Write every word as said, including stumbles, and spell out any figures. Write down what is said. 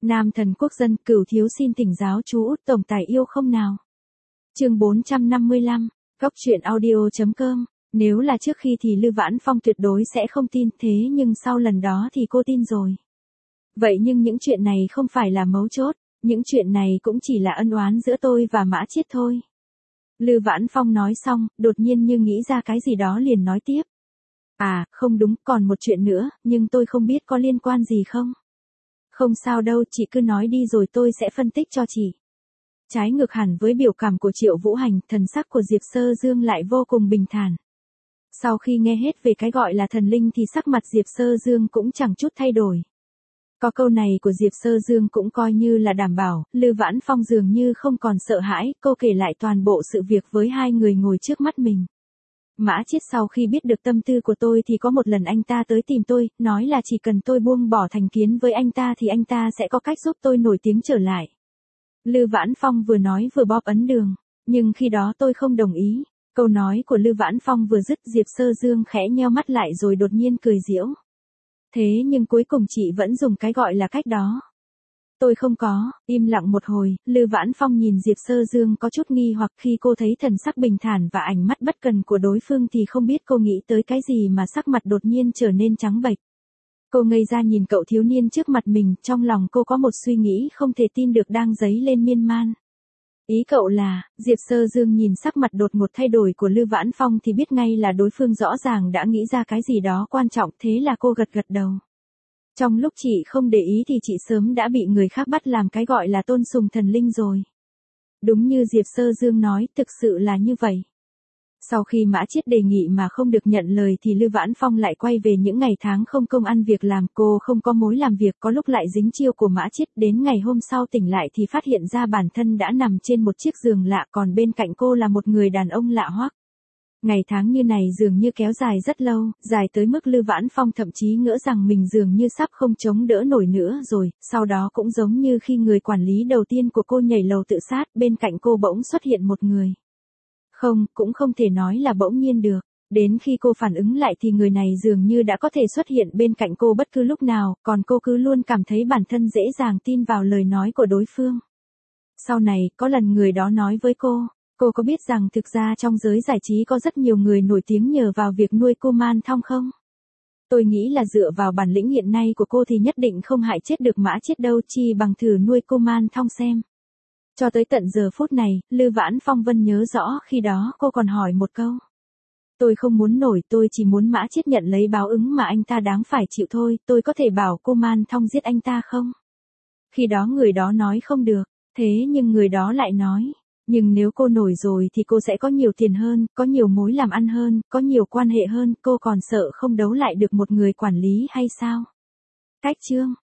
Nam thần quốc dân, Cửu thiếu xin thỉnh giáo chú Út tổng tài yêu không nào. Chương bốn trăm năm mươi lăm, góc truyện audio chấm com. Nếu là trước khi thì Lư Vãn Phong tuyệt đối sẽ không tin, thế nhưng sau lần đó thì cô tin rồi. Vậy nhưng những chuyện này không phải là mấu chốt, những chuyện này cũng chỉ là ân oán giữa tôi và Mã Chiết thôi. Lư Vãn Phong nói xong, đột nhiên như nghĩ ra cái gì đó liền nói tiếp. À, không đúng, còn một chuyện nữa, nhưng tôi không biết có liên quan gì không? Không sao đâu, chị cứ nói đi rồi tôi sẽ phân tích cho chị. Trái ngược hẳn với biểu cảm của Triệu Vũ Hành, thần sắc của Diệp Sơ Dương lại vô cùng bình thản. Sau khi nghe hết về cái gọi là thần linh thì sắc mặt Diệp Sơ Dương cũng chẳng chút thay đổi. Có câu này của Diệp Sơ Dương cũng coi như là đảm bảo, Lư Vãn Phong dường như không còn sợ hãi, cô kể lại toàn bộ sự việc với hai người ngồi trước mắt mình. Mã Chiết sau khi biết được tâm tư của tôi thì có một lần anh ta tới tìm tôi, nói là chỉ cần tôi buông bỏ thành kiến với anh ta thì anh ta sẽ có cách giúp tôi nổi tiếng trở lại. Lư Vãn Phong vừa nói vừa bóp ấn đường, nhưng khi đó tôi không đồng ý. Câu nói của Lư Vãn Phong vừa dứt, Diệp Sơ Dương khẽ nheo mắt lại rồi đột nhiên cười giễu. Thế nhưng cuối cùng chị vẫn dùng cái gọi là cách đó. Tôi không có. Im lặng một hồi, Lư Vãn Phong nhìn Diệp Sơ Dương có chút nghi hoặc khi cô thấy thần sắc bình thản và ánh mắt bất cần của đối phương thì không biết cô nghĩ tới cái gì mà sắc mặt đột nhiên trở nên trắng bệch. Cô ngây ra nhìn cậu thiếu niên trước mặt mình, trong lòng cô có một suy nghĩ không thể tin được đang dấy lên miên man. Ý cậu là, Diệp Sơ Dương nhìn sắc mặt đột ngột thay đổi của Lư Vãn Phong thì biết ngay là đối phương rõ ràng đã nghĩ ra cái gì đó quan trọng, thế là cô gật gật đầu. Trong lúc chị không để ý thì chị sớm đã bị người khác bắt làm cái gọi là tôn sùng thần linh rồi. Đúng như Diệp Sơ Dương nói, thực sự là như vậy. Sau khi Mã Chiết đề nghị mà không được nhận lời thì Lư Vãn Phong lại quay về những ngày tháng không công ăn việc làm, cô không có mối làm việc, có lúc lại dính chiêu của Mã Chiết, đến ngày hôm sau tỉnh lại thì phát hiện ra bản thân đã nằm trên một chiếc giường lạ, còn bên cạnh cô là một người đàn ông lạ hoắc. Ngày tháng như này dường như kéo dài rất lâu, dài tới mức Lư Vãn Phong thậm chí ngỡ rằng mình dường như sắp không chống đỡ nổi nữa rồi, sau đó cũng giống như khi người quản lý đầu tiên của cô nhảy lầu tự sát, bên cạnh cô bỗng xuất hiện một người. Không, cũng không thể nói là bỗng nhiên được. Đến khi cô phản ứng lại thì người này dường như đã có thể xuất hiện bên cạnh cô bất cứ lúc nào, còn cô cứ luôn cảm thấy bản thân dễ dàng tin vào lời nói của đối phương. Sau này, có lần người đó nói với cô, cô có biết rằng thực ra trong giới giải trí có rất nhiều người nổi tiếng nhờ vào việc nuôi Kuman Thong không? Tôi nghĩ là dựa vào bản lĩnh hiện nay của cô thì nhất định không hại chết được Mã Chiết đâu, chi bằng thử nuôi Kuman Thong xem. Cho tới tận giờ phút này, Lư Vãn Phong vẫn nhớ rõ khi đó cô còn hỏi một câu. Tôi không muốn nổi, tôi chỉ muốn Mã Chiết nhận lấy báo ứng mà anh ta đáng phải chịu thôi, tôi có thể bảo Kuman Thong giết anh ta không? Khi đó người đó nói không được, thế nhưng người đó lại nói, nhưng nếu cô nổi rồi thì cô sẽ có nhiều tiền hơn, có nhiều mối làm ăn hơn, có nhiều quan hệ hơn, cô còn sợ không đấu lại được một người quản lý hay sao? Cách chương